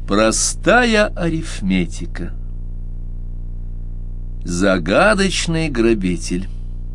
Простая арифметика. Загадочный грабитель.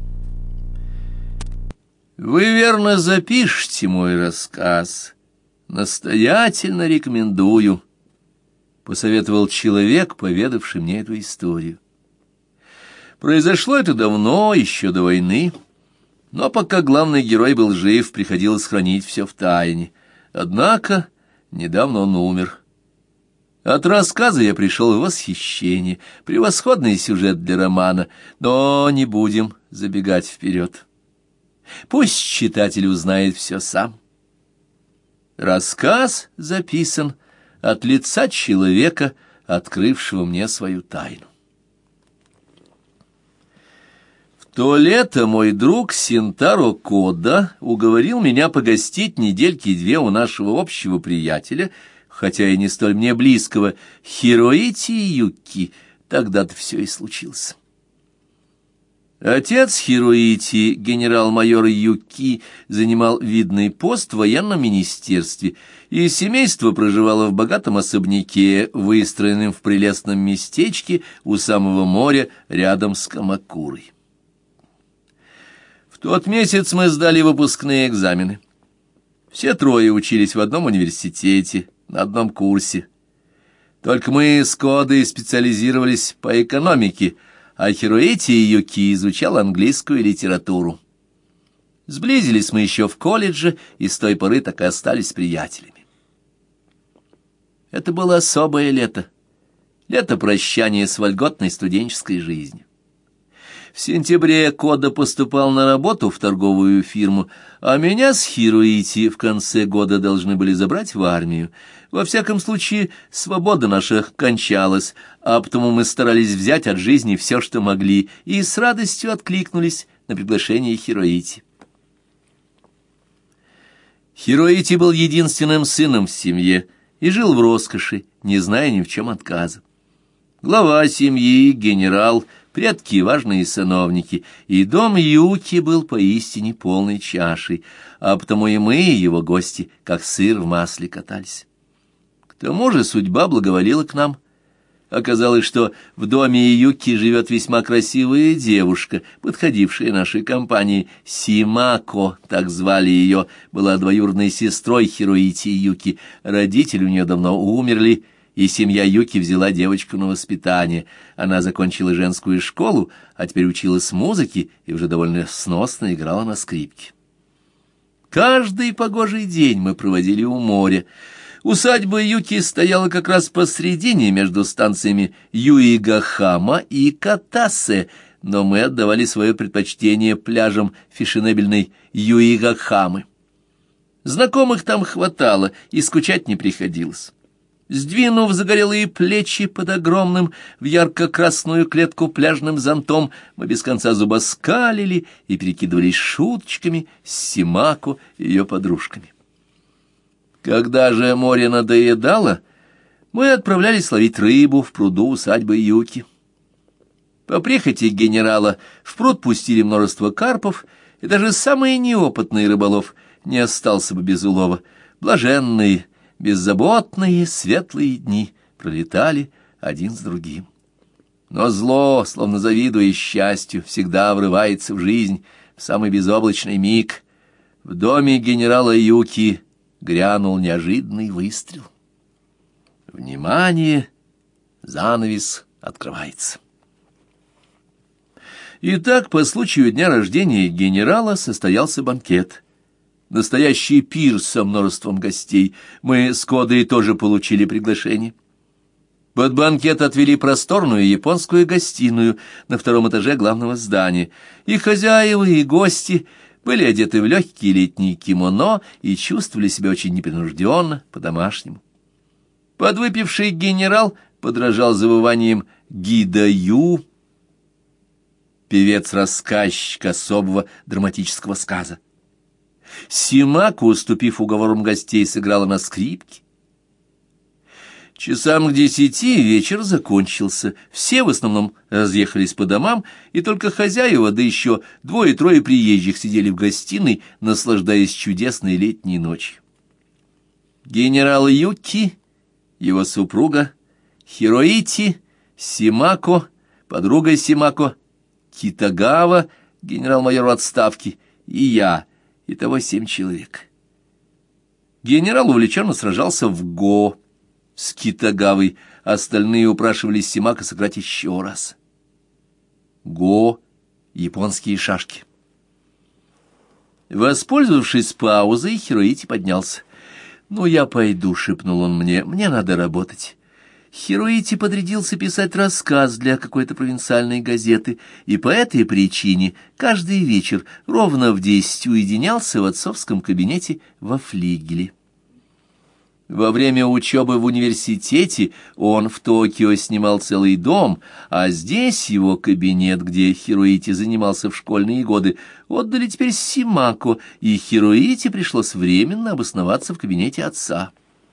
Вы верно запишите мой рассказ. Настоятельно рекомендую, посоветовал человек, поведавший мне эту историю. Произошло это давно, еще до войны, но пока главный герой был жив, приходилось хранить все в тайне. Однако недавно он умер. От рассказа я пришел в восхищение. Превосходный сюжет для романа, но не будем забегать вперед. Пусть читатель узнает все сам. Рассказ записан от лица человека, открывшего мне свою тайну. В то лето мой друг Синтаро Кода уговорил меня погостить недельки две у нашего общего приятеля, хотя и не столь мне близкого, Хироити Юки. Тогда-то все и случилось. Отец Хироити, генерал-майор Юки, занимал видный пост в военном министерстве, и семейство проживало в богатом особняке, выстроенном в прелестном местечке у самого моря, рядом с Камакурой. В тот месяц мы сдали выпускные экзамены. Все трое учились в одном университете, на одном курсе. Только мы с Кодой специализировались по экономике, а Хироити Юки изучал английскую литературу. Сблизились мы еще в колледже, и с той поры так и остались приятелями. Это было особое лето. Лето прощания с вольготной студенческой жизнью. В сентябре Кода поступал на работу в торговую фирму, а меня с Хироити в конце года должны были забрать в армию. Во всяком случае, свобода наша кончалась, а потому мы старались взять от жизни все, что могли, и с радостью откликнулись на приглашение Хироити. Хироити был единственным сыном в семье и жил в роскоши, не зная ни в чем отказа. Глава семьи, генерал, предки важные сановники, и дом Юки был поистине полной чашей, а потому и мы, его гости, как сыр в масле катались. К тому же судьба благоволила к нам. Оказалось, что в доме Юки живет весьма красивая девушка, подходившая нашей компании. Симако, так звали ее, была двоюродной сестрой Хироити Юки. Родители у нее давно умерли, и семья Юки взяла девочку на воспитание. Она закончила женскую школу, а теперь училась музыке и уже довольно сносно играла на скрипке. Каждый погожий день мы проводили у моря. Усадьба Юки стояла как раз посредине между станциями Юигахама и Катасе, но мы отдавали свое предпочтение пляжам фешенебельной Юигахамы. Знакомых там хватало, и скучать не приходилось. Сдвинув загорелые плечи под огромным в ярко-красную клетку пляжным зонтом, мы без конца зубоскалили и перекидывались шуточками с Симако и ее подружками. Когда же море надоедало, мы отправлялись ловить рыбу в пруду усадьбы Юки. По прихоти генерала в пруд пустили множество карпов, и даже самый неопытный рыболов не остался бы без улова. Блаженные, беззаботные, светлые дни пролетали один с другим. Но зло, словно завидуя счастью, всегда врывается в жизнь в самый безоблачный миг. В доме генерала Юки грянул неожиданный выстрел. Внимание! Занавес открывается. Итак, по случаю дня рождения генерала состоялся банкет. Настоящий пир со множеством гостей. Мы с Кодой тоже получили приглашение. Под банкет отвели просторную японскую гостиную на втором этаже главного здания. И хозяева, и гости были одеты в легкие летние кимоно и чувствовали себя очень непринужденно, по-домашнему. Подвыпивший генерал подражал завыванием «Гидаю», певец-рассказчик особого драматического сказа. Симако, уступив уговорам гостей, сыграла на скрипке. Часам к 10 вечер закончился. Все в основном разъехались по домам, и только хозяева, да еще двое-трое приезжих сидели в гостиной, наслаждаясь чудесной летней ночью. Генерал Юки его супруга, Хироити, Симако, подруга Симако, Китагава, генерал-майор в отставке, и я, итого 7 человек. Генерал увлеченно сражался в го с Китагавой, остальные упрашивали Симако сыграть еще раз. Го — японские шашки. Воспользовавшись паузой, Хироити поднялся. «Ну, я пойду», — шепнул он мне, — «мне надо работать». Хироити подрядился писать рассказ для какой-то провинциальной газеты, и по этой причине каждый вечер ровно в 10 уединялся в отцовском кабинете во флигеле. Во время учебы в университете он в Токио снимал целый дом, а здесь его кабинет, где Хироити занимался в школьные годы, отдали теперь Симако, и Хироити пришлось временно обосноваться в кабинете отца.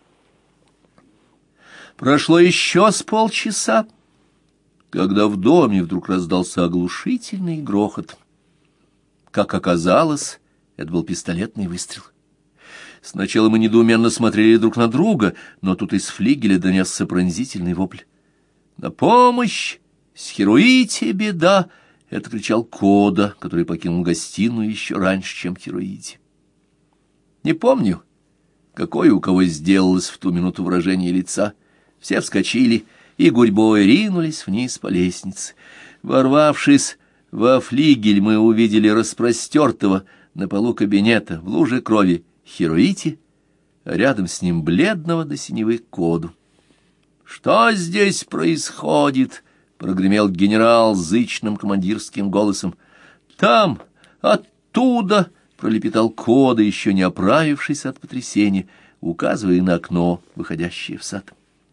Прошло еще с полчаса, когда в доме вдруг раздался оглушительный грохот. Как оказалось, это был пистолетный выстрел. Сначала мы недоуменно смотрели друг на друга, но тут из флигеля донесся пронзительный вопль. «На помощь! С Хироити беда!» — это кричал Кода, который покинул гостиную еще раньше, чем Хироити. Не помню, какое у кого сделалось в ту минуту выражение лица. Все вскочили и гурьбой ринулись вниз по лестнице. Ворвавшись во флигель, мы увидели распростертого на полу кабинета в луже крови Хироити, а рядом с ним бледного до синевы Коду. «Что здесь происходит?» — прогремел генерал зычным командирским голосом. «Там, оттуда!» — пролепетал Кода, еще не оправившись от потрясения, указывая на окно, выходящее в сад.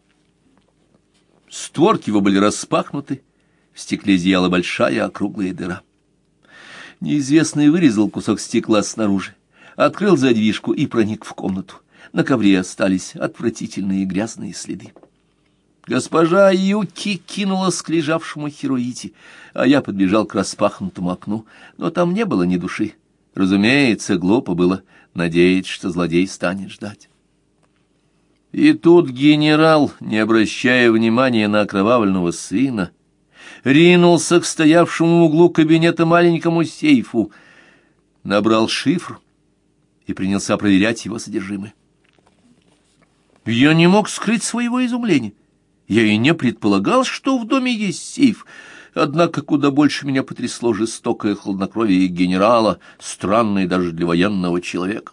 Створки его были распахнуты, в стекле зияла большая округлая дыра. Неизвестный вырезал кусок стекла снаружи, открыл задвижку и проник в комнату. На ковре остались отвратительные грязные следы. Госпожа Юки кинулась к лежавшему Хироити, а я подбежал к распахнутому окну, но там не было ни души. Разумеется, глупо было надеяться, что злодей станет ждать. И тут генерал, не обращая внимания на окровавленного сына, ринулся к стоявшему в углу кабинета маленькому сейфу, набрал шифр и принялся проверять его содержимое. Я не мог скрыть своего изумления. Я и не предполагал, что в доме есть сейф, однако куда больше меня потрясло жестокое хладнокровие генерала, странное даже для военного человека.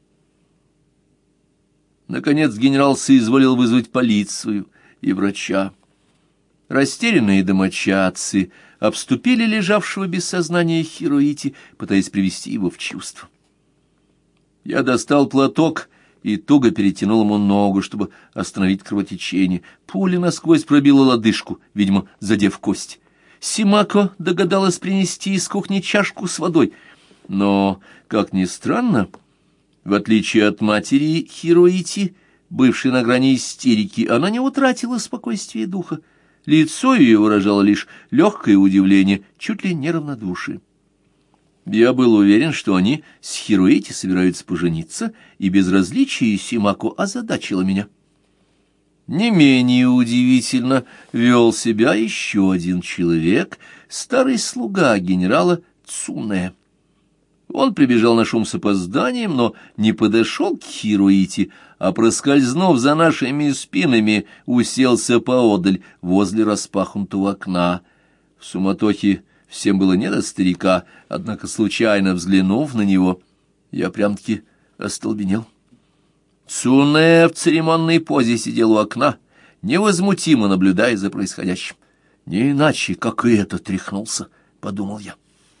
Наконец генерал соизволил вызвать полицию и врача. Растерянные домочадцы обступили лежавшего без сознания Хироити, пытаясь привести его в чувство. Я достал платок и туго перетянул ему ногу, чтобы остановить кровотечение. Пуля насквозь пробила лодыжку, видимо, задев кость. Симако догадалась принести из кухни чашку с водой. Но, как ни странно, в отличие от матери Хироити, бывшей на грани истерики, она не утратила спокойствия духа. Лицо ее выражало лишь легкое удивление, чуть ли не равнодушие. Я был уверен, что они с Хироити собираются пожениться, и безразличие Симако озадачило меня. Не менее удивительно вел себя еще один человек, старый слуга генерала Цуне. Он прибежал на шум с опозданием, но не подошел к Хироити, а, проскользнув за нашими спинами, уселся поодаль возле распахнутого окна. В суматохе всем было не до старика, однако, случайно взглянув на него, я прям-таки остолбенел. Цуне в церемонной позе сидел у окна, невозмутимо наблюдая за происходящим. «Не иначе, как и этот тряхнулся», — подумал я.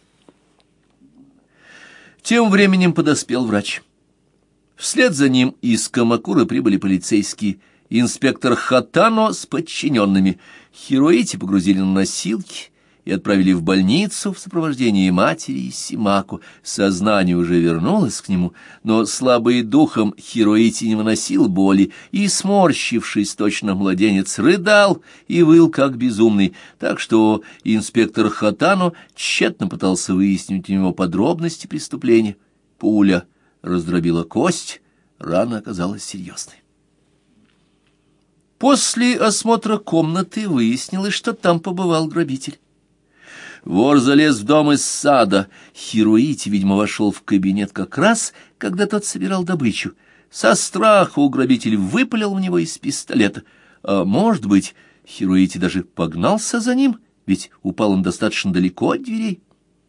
Тем временем подоспел врач. Вслед за ним из Камакуры прибыли полицейские, инспектор Хатано с подчиненными. Хироити погрузили на носилки и отправили в больницу в сопровождении матери и Симако. Сознание уже вернулось к нему, но слабый духом Хироити не выносил боли и, сморщившись, точно младенец, рыдал и выл как безумный, так что инспектор Хатано тщетно пытался выяснить у него подробности преступления. Пуля раздробила кость, рана оказалась серьезной. После осмотра комнаты выяснилось, что там побывал грабитель. Вор залез в дом из сада. Хируити, видимо, вошел в кабинет как раз, когда тот собирал добычу. Со страху грабитель выпалил в него из пистолета. А может быть, Хируити даже погнался за ним, ведь упал он достаточно далеко от дверей.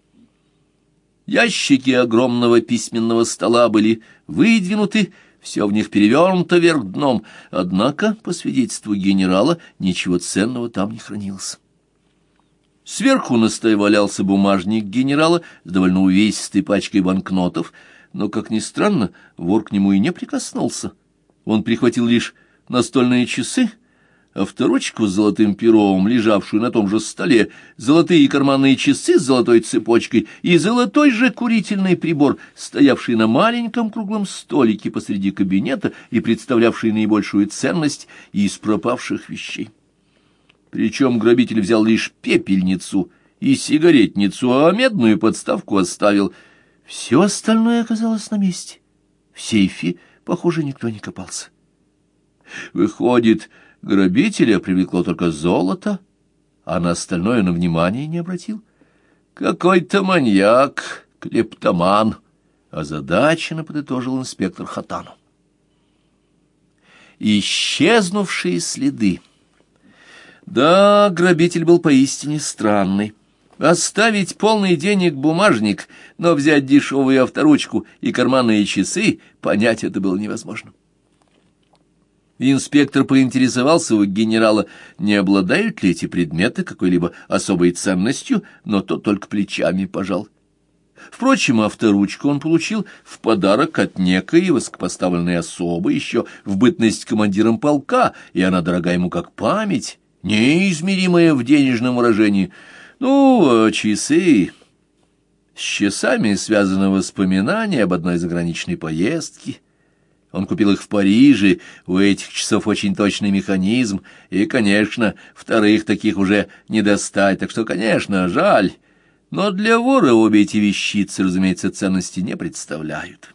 Ящики огромного письменного стола были выдвинуты, все в них перевернуто вверх дном, однако, по свидетельству генерала, ничего ценного там не хранилось. Сверху на столе валялся бумажник генерала с довольно увесистой пачкой банкнотов, но, как ни странно, вор к нему и не прикоснулся. Он прихватил лишь настольные часы, авторучку с золотым пером, лежавшую на том же столе, золотые карманные часы с золотой цепочкой и золотой же курительный прибор, стоявший на маленьком круглом столике посреди кабинета и представлявший наибольшую ценность из пропавших вещей. Причем грабитель взял лишь пепельницу и сигаретницу, а медную подставку оставил. Все остальное оказалось на месте. В сейфе, похоже, никто не копался. Выходит, грабителя привлекло только золото, а на остальное он внимания не обратил. Какой-то маньяк, клептоман, озадаченно подытожил инспектор Хатану. Исчезнувшие следы. Да, грабитель был поистине странный. Оставить полный денег бумажник, но взять дешевую авторучку и карманные часы, понять это было невозможно. Инспектор поинтересовался у генерала, не обладают ли эти предметы какой-либо особой ценностью, но тот только плечами пожал. Впрочем, авторучку он получил в подарок от некой высокопоставленной особы еще в бытность командиром полка, и она дорога ему как память, неизмеримая в денежном выражении. Ну, а часы... С часами связаны воспоминания об одной заграничной поездке. Он купил их в Париже, у этих часов очень точный механизм, и, конечно, вторых таких уже не достать, так что, конечно, жаль. Но для вора обе эти вещицы, разумеется, ценности не представляют.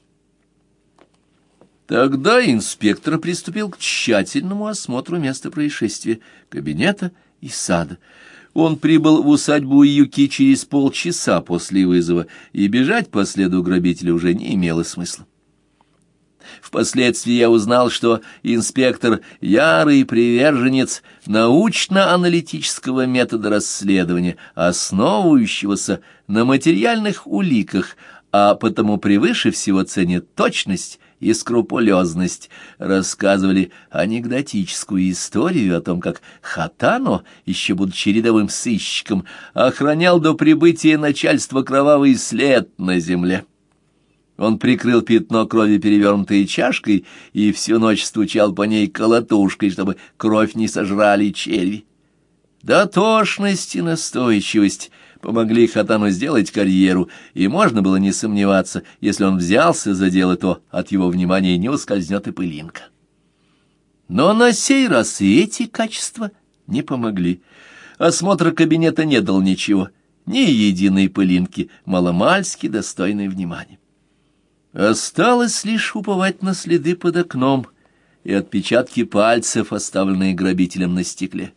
Тогда инспектор приступил к тщательному осмотру места происшествия, кабинета и сада. Он прибыл в усадьбу Юки через полчаса после вызова, и бежать по следу грабителя уже не имело смысла. Впоследствии я узнал, что инспектор — ярый приверженец научно-аналитического метода расследования, основывающегося на материальных уликах, а потому превыше всего ценит точность и скрупулезность. Рассказывали анекдотическую историю о том, как Хатано, еще будучи рядовым сыщиком, охранял до прибытия начальства кровавый след на земле. Он прикрыл пятно крови перевернутой чашкой и всю ночь стучал по ней колотушкой, чтобы кровь не сожрали черви. Дотошность и настойчивость помогли Хатану сделать карьеру, и можно было не сомневаться, если он взялся за дело, то от его внимания не ускользнет и пылинка. Но на сей раз и эти качества не помогли. Осмотр кабинета не дал ничего, ни единой пылинки, маломальски достойной внимания. Осталось лишь уповать на следы под окном и отпечатки пальцев, оставленные грабителем на стекле.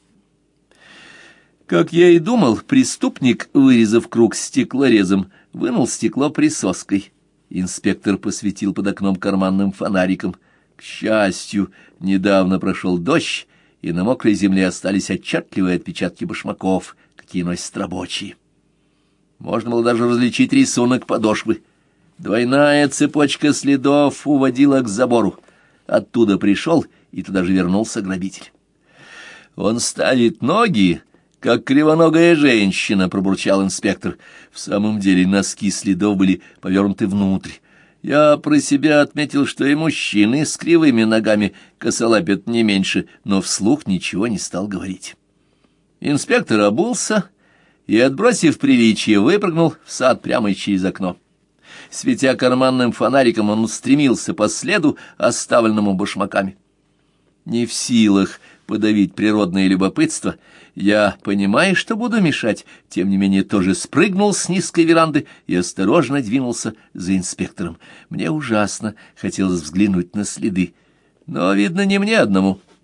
Как я и думал, преступник, вырезав круг стеклорезом, вынул стекло присоской. Инспектор посветил под окном карманным фонариком. К счастью, недавно прошел дождь, и на мокрой земле остались отчетливые отпечатки башмаков, какие носят рабочие. Можно было даже различить рисунок подошвы. Двойная цепочка следов уводила к забору. Оттуда пришел и туда же вернулся грабитель. «Он ставит ноги, как кривоногая женщина», — пробурчал инспектор. В самом деле носки следов были повернуты внутрь. Я про себя отметил, что и мужчины с кривыми ногами косолапят не меньше, но вслух ничего не стал говорить. Инспектор обулся и, отбросив приличие, выпрыгнул в сад прямо через окно. Светя карманным фонариком, он устремился по следу, оставленному башмаками. Не в силах подавить природное любопытство, я, понимая, что буду мешать, тем не менее тоже спрыгнул с низкой веранды и осторожно двинулся за инспектором. Мне ужасно хотелось взглянуть на следы, но, видно, не мне одному.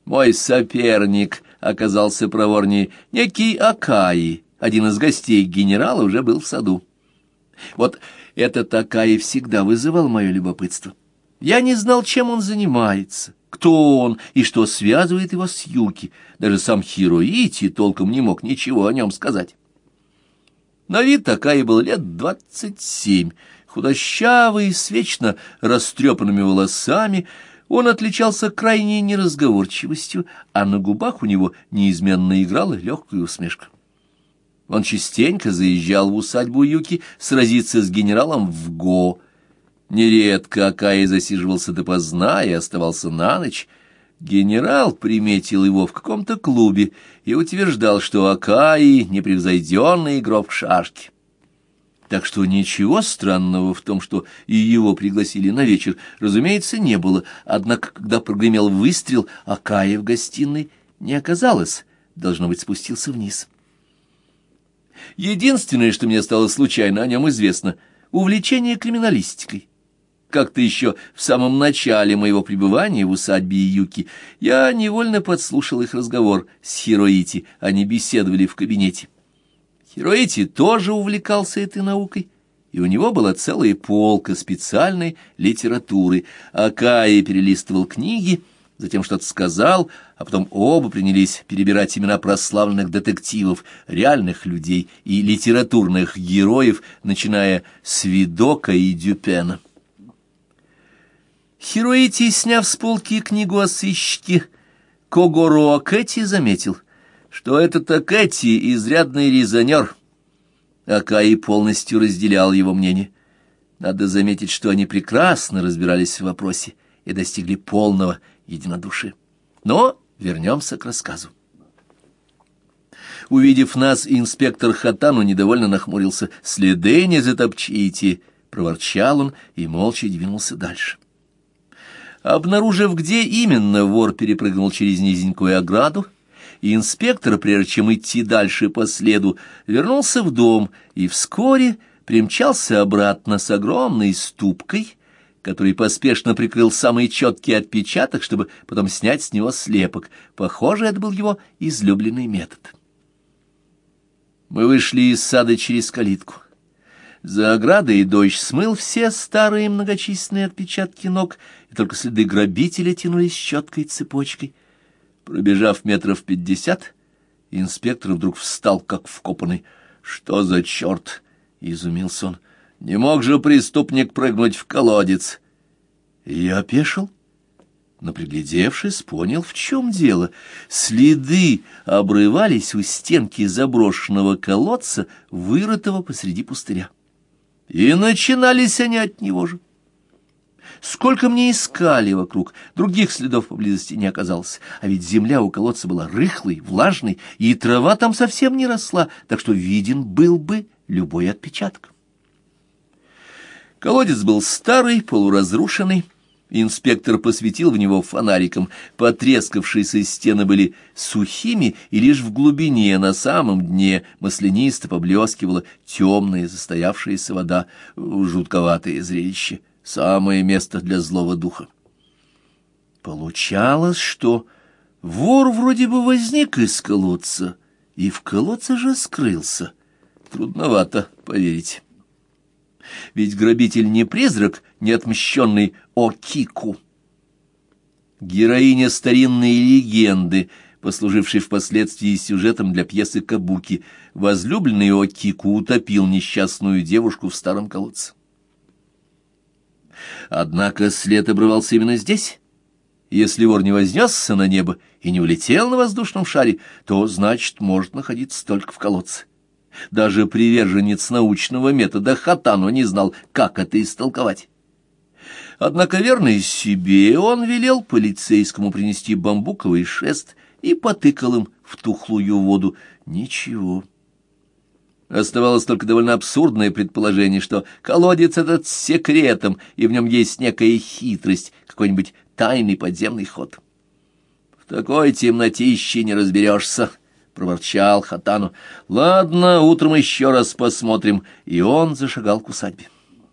Мой соперник оказался проворнее. Некий Акаи, один из гостей генерала, уже был в саду. Вот этот Акаи всегда вызывал мое любопытство. Я не знал, чем он занимается, кто он и что связывает его с Юки. Даже сам Хироити толком не мог ничего о нем сказать. На вид Акаи был лет 27, худощавый, с вечно растрепанными волосами. Он отличался крайней неразговорчивостью, а на губах у него неизменно играла легкая усмешка. Он частенько заезжал в усадьбу Юки сразиться с генералом в го. Нередко Акаи засиживался допоздна и оставался на ночь. Генерал приметил его в каком-то клубе и утверждал, что Акаи — непревзойденный игрок в шашки. Так что ничего странного в том, что и его пригласили на вечер, разумеется, не было. Однако, когда прогремел выстрел, Акаи в гостиной не оказалось, должно быть, спустился вниз. Единственное, что мне стало случайно о нем известно — увлечение криминалистикой. Как-то еще в самом начале моего пребывания в усадьбе Юки я невольно подслушал их разговор с Хироити, они беседовали в кабинете. Хироити тоже увлекался этой наукой, и у него была целая полка специальной литературы. Акаи перелистывал книги, затем что-то сказал, а потом оба принялись перебирать имена прославленных детективов, реальных людей и литературных героев, начиная с Видока и Дюпена. Хироити, сняв с полки книгу о сыщике Когоро Акэти, заметил, что этот Акэти — изрядный резонер. Акаи полностью разделял его мнение. Надо заметить, что они прекрасно разбирались в вопросе и достигли полного единодушия. Но вернемся к рассказу. Увидев нас, инспектор Хатану недовольно нахмурился. «Следы не затопчите!» — проворчал он и молча двинулся дальше. Обнаружив, где именно вор перепрыгнул через низенькую ограду, инспектор, прежде чем идти дальше по следу, вернулся в дом и вскоре примчался обратно с огромной ступкой, который поспешно прикрыл самый четкий отпечаток, чтобы потом снять с него слепок. Похоже, это был его излюбленный метод. Мы вышли из сада через калитку. За оградой дождь смыл все старые многочисленные отпечатки ног, и только следы грабителя тянулись четкой цепочкой. Пробежав метров 50, инспектор вдруг встал, как вкопанный. «Что за черт?» — изумился он. «Не мог же преступник прыгнуть в колодец?» Я опешил, но, приглядевшись, понял, в чем дело. Следы обрывались у стенки заброшенного колодца, вырытого посреди пустыря. И начинались они от него же. Сколько мне искали вокруг, других следов поблизости не оказалось, а ведь земля у колодца была рыхлой, влажной, и трава там совсем не росла, так что виден был бы любой отпечаток. Колодец был старый, полуразрушенный. Инспектор посветил в него фонариком. Потрескавшиеся стены были сухими, и лишь в глубине, на самом дне, маслянисто поблескивала темная застоявшаяся вода. Жутковатое зрелище. Самое место для злого духа. Получалось, что вор вроде бы возник из колодца, и в колодце же скрылся. Трудновато поверить. Ведь грабитель не призрак, не отмщенный Окику. Героиня старинной легенды, послужившей впоследствии сюжетом для пьесы Кабуки, возлюбленный Окику утопил несчастную девушку в старом колодце. Однако след обрывался именно здесь. Если вор не вознесся на небо и не улетел на воздушном шаре, то, значит, может находиться только в колодце. Даже приверженец научного метода Хатану не знал, как это истолковать. Однако, верный себе, он велел полицейскому принести бамбуковый шест и потыкал им в тухлую воду. Ничего. Оставалось только довольно абсурдное предположение, что колодец этот с секретом, и в нем есть некая хитрость, какой-нибудь тайный подземный ход. В такой темнотище не разберешься, — проворчал Хатану. — Ладно, утром еще раз посмотрим. И он зашагал к усадьбе.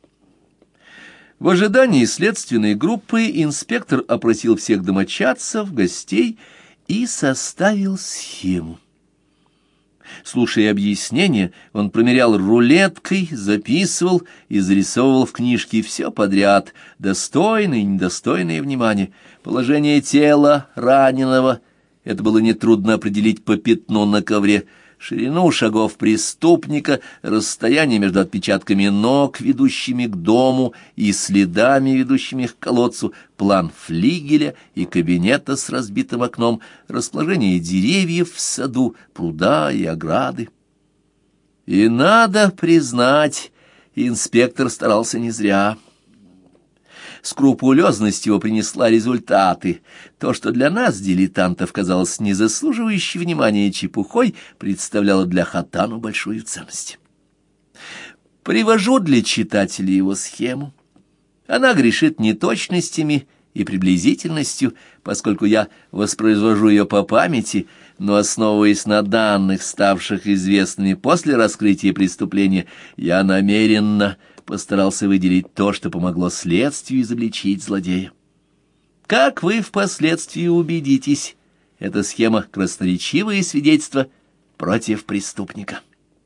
В ожидании следственной группы инспектор опросил всех домочадцев, гостей и составил схему. Слушая объяснения, он промерял рулеткой, записывал и зарисовывал в книжке все подряд, достойное и недостойное внимания. Положение тела раненого — это было нетрудно определить по пятну на ковре, ширину шагов преступника, расстояние между отпечатками ног, ведущими к дому, и следами, ведущими к колодцу, план флигеля и кабинета с разбитым окном, расположение деревьев в саду, пруда и ограды. И надо признать, инспектор старался не зря. Скрупулезность его принесла результаты. То, что для нас, дилетантов, казалось не заслуживающей внимания чепухой, представляло для Хатану большую ценность. Привожу для читателя его схему. Она грешит неточностями и приблизительностью, поскольку я воспроизвожу ее по памяти, но, основываясь на данных, ставших известными после раскрытия преступления, я намеренно постарался выделить то, что помогло следствию изобличить злодея. Как вы впоследствии убедитесь, эта схема — красноречивое свидетельство против преступника.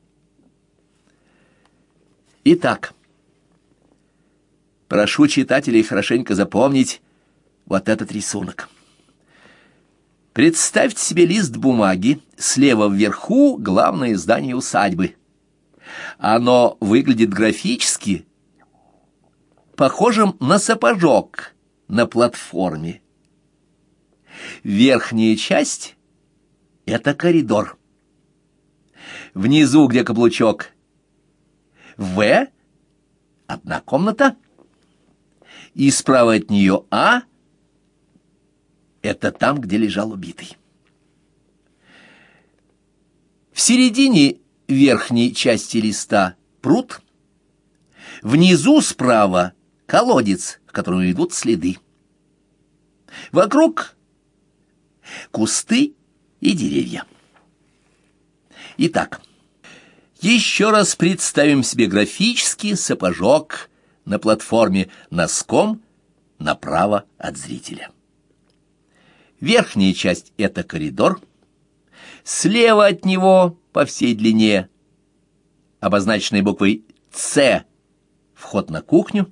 Итак, прошу читателей хорошенько запомнить вот этот рисунок. Представьте себе лист бумаги, слева вверху главное здание усадьбы. Оно выглядит графически похожим на сапожок на платформе. Верхняя часть — это коридор. Внизу, где каблучок «В», одна комната, и справа от нее «А» — это там, где лежал убитый. В середине верхней части листа пруд, внизу справа колодец, к которому ведут следы. Вокруг кусты и деревья. Итак, еще раз представим себе графический сапожок на платформе носком направо от зрителя. Верхняя часть — это коридор, слева от него по всей длине, обозначенной буквой «С», вход на кухню.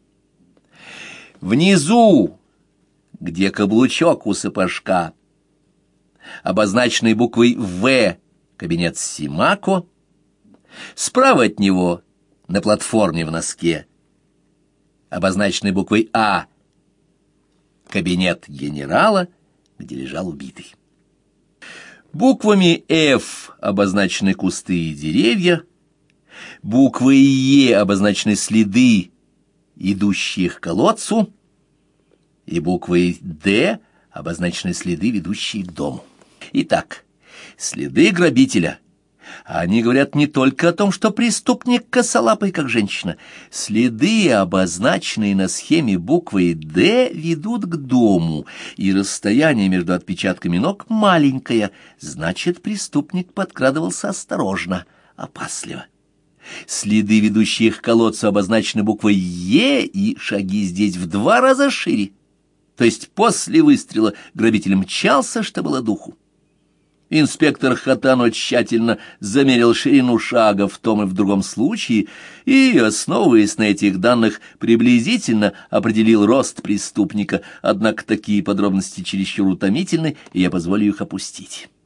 Внизу, где каблучок у сапожка, обозначенный буквой «В», кабинет Симако. Справа от него, на платформе в носке, обозначенный буквой «А», кабинет генерала, где лежал убитый. Буквами «Ф» обозначены кусты и деревья, буквой «Е» обозначены следы, идущие к колодцу, и буквой «Д» обозначены следы, ведущие к дому. Итак, следы грабителя. Они говорят не только о том, что преступник косолапый, как женщина. Следы, обозначенные на схеме буквой «Д», ведут к дому, и расстояние между отпечатками ног маленькое, значит, преступник подкрадывался осторожно, опасливо. Следы, ведущие к колодцу, обозначены буквой «Е», и шаги здесь в 2 раза шире. То есть после выстрела грабитель мчался, что было духу. Инспектор Хатано тщательно замерил ширину шага в том и в другом случае и, основываясь на этих данных, приблизительно определил рост преступника, однако такие подробности чересчур утомительны, и я позволю их опустить.